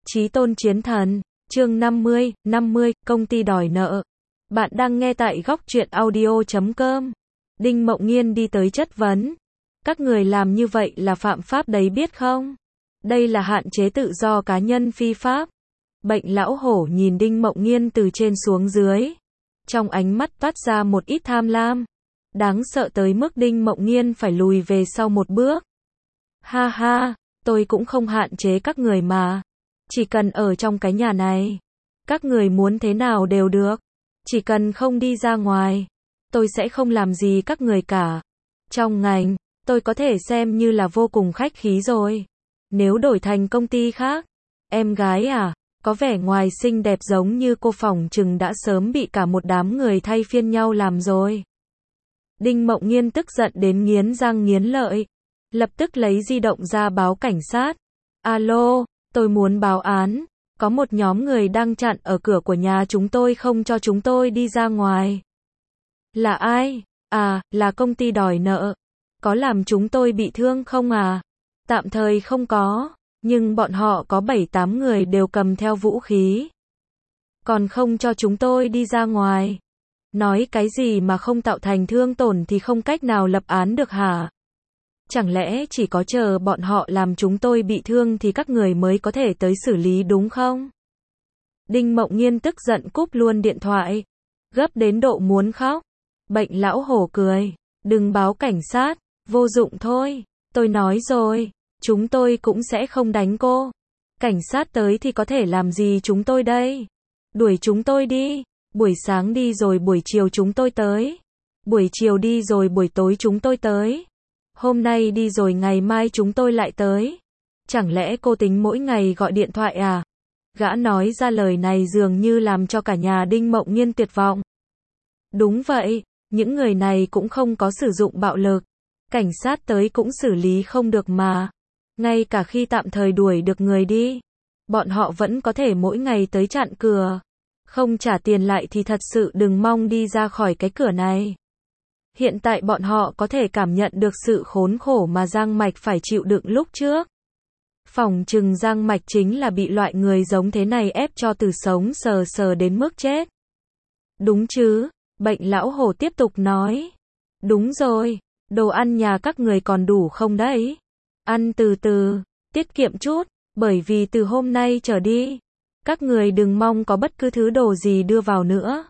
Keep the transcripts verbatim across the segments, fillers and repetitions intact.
Chí tôn chiến thần, chương năm mươi, năm mươi, công ty đòi nợ. Bạn đang nghe tại góc truyện audio chấm com. Đinh Mộng Nghiên đi tới chất vấn. Các người làm như vậy là phạm pháp đấy biết không? Đây là hạn chế tự do cá nhân phi pháp. Bệnh lão hổ nhìn Đinh Mộng Nghiên từ trên xuống dưới. Trong ánh mắt toát ra một ít tham lam. Đáng sợ tới mức Đinh Mộng Nghiên phải lùi về sau một bước. Ha ha, tôi cũng không hạn chế các người mà. Chỉ cần ở trong cái nhà này, các người muốn thế nào đều được. Chỉ cần không đi ra ngoài, tôi sẽ không làm gì các người cả. Trong ngành, tôi có thể xem như là vô cùng khách khí rồi. Nếu đổi thành công ty khác, em gái à, có vẻ ngoài xinh đẹp giống như cô phỏng chừng đã sớm bị cả một đám người thay phiên nhau làm rồi. Đinh Mộng Nghiên tức giận đến nghiến răng nghiến lợi. Lập tức lấy di động ra báo cảnh sát. Alo, tôi muốn báo án. Có một nhóm người đang chặn ở cửa của nhà chúng tôi không cho chúng tôi đi ra ngoài. Là ai? À, là công ty đòi nợ. Có làm chúng tôi bị thương không à? Tạm thời không có, nhưng bọn họ có bảy tám người đều cầm theo vũ khí. Còn không cho chúng tôi đi ra ngoài. Nói cái gì mà không tạo thành thương tổn thì không cách nào lập án được hả? Chẳng lẽ chỉ có chờ bọn họ làm chúng tôi bị thương thì các người mới có thể tới xử lý đúng không? Đinh Mộng Nghiên tức giận cúp luôn điện thoại. Gấp đến độ muốn khóc. Bệnh lão hổ cười. Đừng báo cảnh sát. Vô dụng thôi. Tôi nói rồi. Chúng tôi cũng sẽ không đánh cô. Cảnh sát tới thì có thể làm gì chúng tôi đây? Đuổi chúng tôi đi. Buổi sáng đi rồi buổi chiều chúng tôi tới. Buổi chiều đi rồi buổi tối chúng tôi tới. Hôm nay đi rồi ngày mai chúng tôi lại tới. Chẳng lẽ cô tính mỗi ngày gọi điện thoại à? Gã nói ra lời này dường như làm cho cả nhà Đinh Mộng Nghiên tuyệt vọng. Đúng vậy, những người này cũng không có sử dụng bạo lực. Cảnh sát tới cũng xử lý không được mà. Ngay cả khi tạm thời đuổi được người đi, bọn họ vẫn có thể mỗi ngày tới chặn cửa. Không trả tiền lại thì thật sự đừng mong đi ra khỏi cái cửa này. Hiện tại bọn họ có thể cảm nhận được sự khốn khổ mà Giang Mạch phải chịu đựng lúc trước. Phỏng chừng Giang Mạch chính là bị loại người giống thế này ép cho từ sống sờ sờ đến mức chết. Đúng chứ? Bệnh lão hổ tiếp tục nói. Đúng rồi, đồ ăn nhà các người còn đủ không đấy? Ăn từ từ, tiết kiệm chút, bởi vì từ hôm nay trở đi, các người đừng mong có bất cứ thứ đồ gì đưa vào nữa.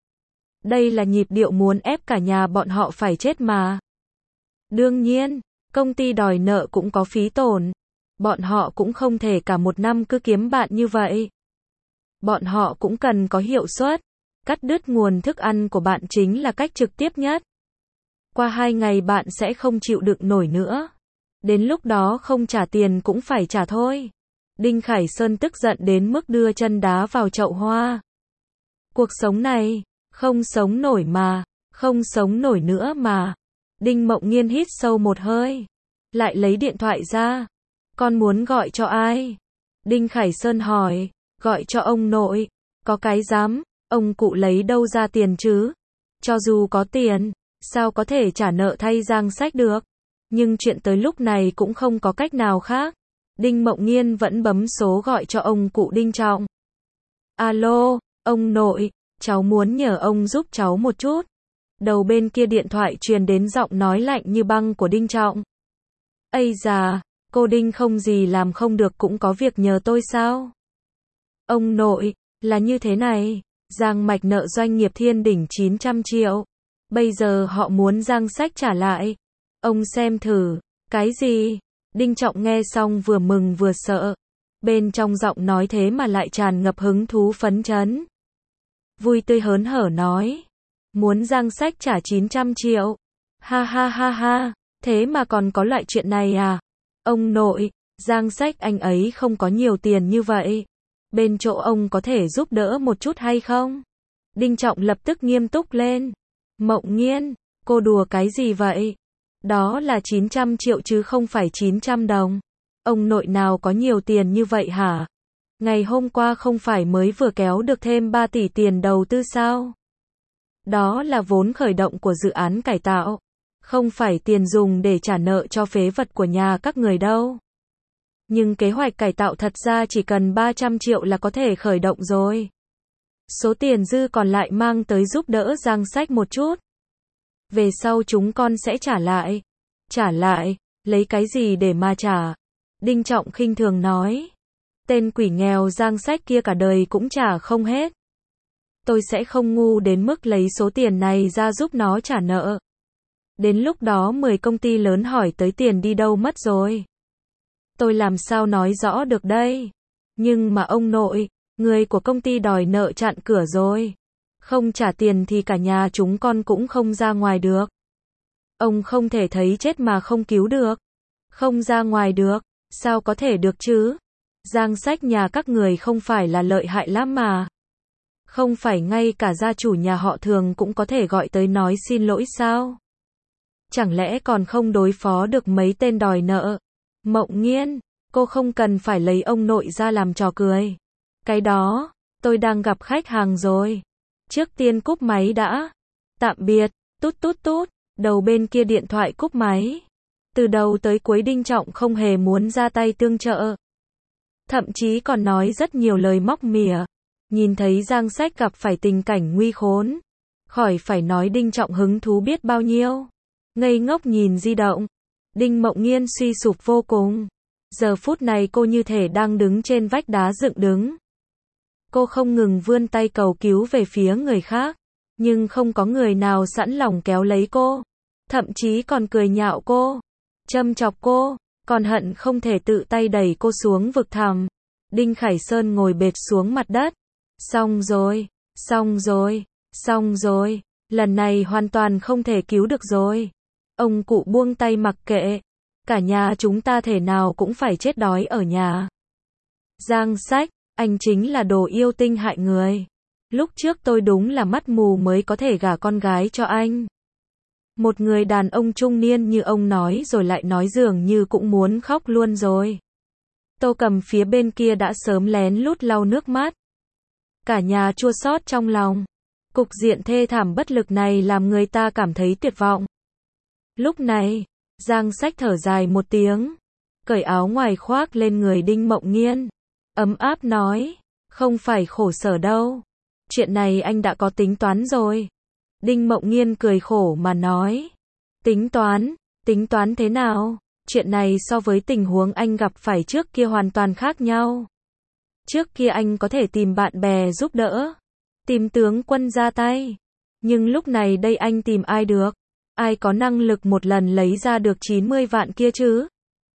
Đây là nhịp điệu muốn ép cả nhà bọn họ phải chết mà. Đương nhiên, công ty đòi nợ cũng có phí tổn. Bọn họ cũng không thể cả một năm cứ kiếm bạn như vậy. Bọn họ cũng cần có hiệu suất. Cắt đứt nguồn thức ăn của bạn chính là cách trực tiếp nhất. Qua hai ngày bạn sẽ không chịu đựng nổi nữa. Đến lúc đó không trả tiền cũng phải trả thôi. Đinh Khải Sơn tức giận đến mức đưa chân đá vào chậu hoa. Cuộc sống này, không sống nổi mà, không sống nổi nữa mà. Đinh Mộng Nghiên hít sâu một hơi. Lại lấy điện thoại ra. Con muốn gọi cho ai? Đinh Khải Sơn hỏi. Gọi cho ông nội. Có cái dám, ông cụ lấy đâu ra tiền chứ? Cho dù có tiền, sao có thể trả nợ thay Giang Sách được? Nhưng chuyện tới lúc này cũng không có cách nào khác. Đinh Mộng Nghiên vẫn bấm số gọi cho ông cụ Đinh Trọng. Alo, ông nội, cháu muốn nhờ ông giúp cháu một chút. Đầu bên kia điện thoại truyền đến giọng nói lạnh như băng của Đinh Trọng. Ây già, cô Đinh không gì làm không được cũng có việc nhờ tôi sao? Ông nội, là như thế này, Giang Mạch nợ doanh nghiệp Thiên Đỉnh chín trăm triệu. Bây giờ họ muốn Giang Sách trả lại. Ông xem thử. Cái gì? Đinh Trọng nghe xong vừa mừng vừa sợ. Bên trong giọng nói thế mà lại tràn ngập hứng thú phấn chấn. Vui tươi hớn hở nói. Muốn Giang Sách trả chín trăm triệu. Ha ha ha ha, thế mà còn có loại chuyện này à? Ông nội, Giang Sách anh ấy không có nhiều tiền như vậy. Bên chỗ ông có thể giúp đỡ một chút hay không? Đinh Trọng lập tức nghiêm túc lên. Mộng Nghiên, cô đùa cái gì vậy? Đó là chín trăm triệu chứ không phải chín trăm đồng. Ông nội nào có nhiều tiền như vậy hả? Ngày hôm qua không phải mới vừa kéo được thêm ba tỷ tiền đầu tư sao? Đó là vốn khởi động của dự án cải tạo. Không phải tiền dùng để trả nợ cho phế vật của nhà các người đâu. Nhưng kế hoạch cải tạo thật ra chỉ cần ba trăm triệu là có thể khởi động rồi. Số tiền dư còn lại mang tới giúp đỡ Giang Sách một chút. Về sau chúng con sẽ trả lại. Trả lại? Lấy cái gì để mà trả? Đinh Trọng khinh thường nói. Tên quỷ nghèo Giang Sách kia cả đời cũng trả không hết. Tôi sẽ không ngu đến mức lấy số tiền này ra giúp nó trả nợ. Đến lúc đó mười công ty lớn hỏi tới tiền đi đâu mất rồi. Tôi làm sao nói rõ được đây? Nhưng mà ông nội, người của công ty đòi nợ chặn cửa rồi. Không trả tiền thì cả nhà chúng con cũng không ra ngoài được. Ông không thể thấy chết mà không cứu được. Không ra ngoài được, sao có thể được chứ? Giang Sách nhà các người không phải là lợi hại lắm mà. Không phải ngay cả gia chủ nhà họ Thường cũng có thể gọi tới nói xin lỗi sao? Chẳng lẽ còn không đối phó được mấy tên đòi nợ? Mộng Nghiên, cô không cần phải lấy ông nội ra làm trò cười. Cái đó, tôi đang gặp khách hàng rồi. Trước tiên cúp máy đã. Tạm biệt, tút tút tút, đầu bên kia điện thoại cúp máy. Từ đầu tới cuối Đinh Trọng không hề muốn ra tay tương trợ. Thậm chí còn nói rất nhiều lời móc mỉa. Nhìn thấy Giang Sách gặp phải tình cảnh nguy khốn. Khỏi phải nói Đinh Trọng hứng thú biết bao nhiêu. Ngây ngốc nhìn di động. Đinh Mộng Nghiên suy sụp vô cùng. Giờ phút này cô như thể đang đứng trên vách đá dựng đứng. Cô không ngừng vươn tay cầu cứu về phía người khác. Nhưng không có người nào sẵn lòng kéo lấy cô. Thậm chí còn cười nhạo cô. Châm chọc cô. Còn hận không thể tự tay đẩy cô xuống vực thẳm. Đinh Khải Sơn ngồi bệt xuống mặt đất. Xong rồi. Xong rồi. Xong rồi. Lần này hoàn toàn không thể cứu được rồi. Ông cụ buông tay mặc kệ. Cả nhà chúng ta thể nào cũng phải chết đói ở nhà. Giang Sách, anh chính là đồ yêu tinh hại người. Lúc trước tôi đúng là mắt mù mới có thể gả con gái cho anh. Một người đàn ông trung niên như ông nói rồi lại nói dường như cũng muốn khóc luôn rồi. Tô Cầm phía bên kia đã sớm lén lút lau nước mắt. Cả nhà chua xót trong lòng. Cục diện thê thảm bất lực này làm người ta cảm thấy tuyệt vọng. Lúc này, Giang Sách thở dài một tiếng, cởi áo ngoài khoác lên người Đinh Mộng Nghiên, ấm áp nói, không phải khổ sở đâu, chuyện này anh đã có tính toán rồi. Đinh Mộng Nghiên cười khổ mà nói, tính toán, tính toán thế nào? Chuyện này so với tình huống anh gặp phải trước kia hoàn toàn khác nhau. Trước kia anh có thể tìm bạn bè giúp đỡ, tìm tướng quân ra tay, nhưng lúc này đây anh tìm ai được? Ai có năng lực một lần lấy ra được chín mươi vạn kia chứ?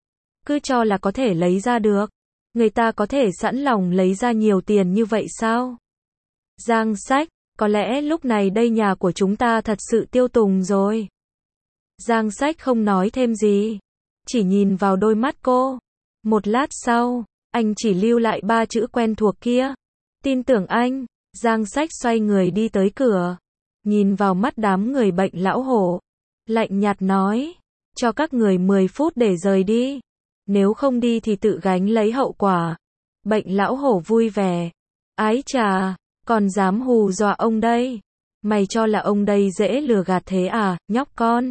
Cứ cho là có thể lấy ra được. Người ta có thể sẵn lòng lấy ra nhiều tiền như vậy sao? Giang Sách, có lẽ lúc này đây nhà của chúng ta thật sự tiêu tùng rồi. Giang Sách không nói thêm gì. Chỉ nhìn vào đôi mắt cô. Một lát sau, anh chỉ lưu lại ba chữ quen thuộc kia. Tin tưởng anh. Giang Sách xoay người đi tới cửa. Nhìn vào mắt đám người bệnh lão hổ. Lạnh nhạt nói, cho các người mười phút để rời đi. Nếu không đi thì tự gánh lấy hậu quả. Bệnh lão hổ vui vẻ. Ái chà, còn dám hù dọa ông đây. Mày cho là ông đây dễ lừa gạt thế à, nhóc con.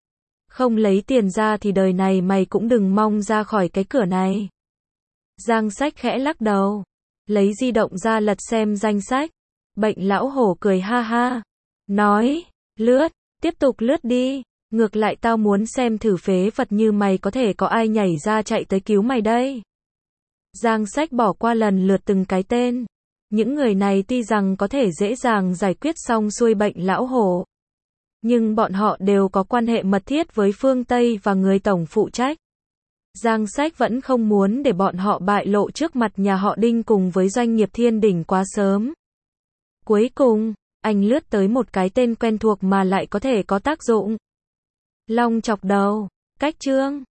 Không lấy tiền ra thì đời này mày cũng đừng mong ra khỏi cái cửa này. Giang Sách khẽ lắc đầu. Lấy di động ra lật xem danh sách. Bệnh lão hổ cười ha ha. Nói, lướt. Tiếp tục lướt đi, ngược lại tao muốn xem thử phế vật như mày có thể có ai nhảy ra chạy tới cứu mày đây. Giang Sách bỏ qua lần lượt từng cái tên. Những người này tuy rằng có thể dễ dàng giải quyết xong xuôi bệnh lão hổ. Nhưng bọn họ đều có quan hệ mật thiết với phương Tây và người tổng phụ trách. Giang Sách vẫn không muốn để bọn họ bại lộ trước mặt nhà họ Đinh cùng với doanh nghiệp Thiên Đỉnh quá sớm. Cuối cùng, anh lướt tới một cái tên quen thuộc mà lại có thể có tác dụng. Long Chọc Đầu, Cách Trương.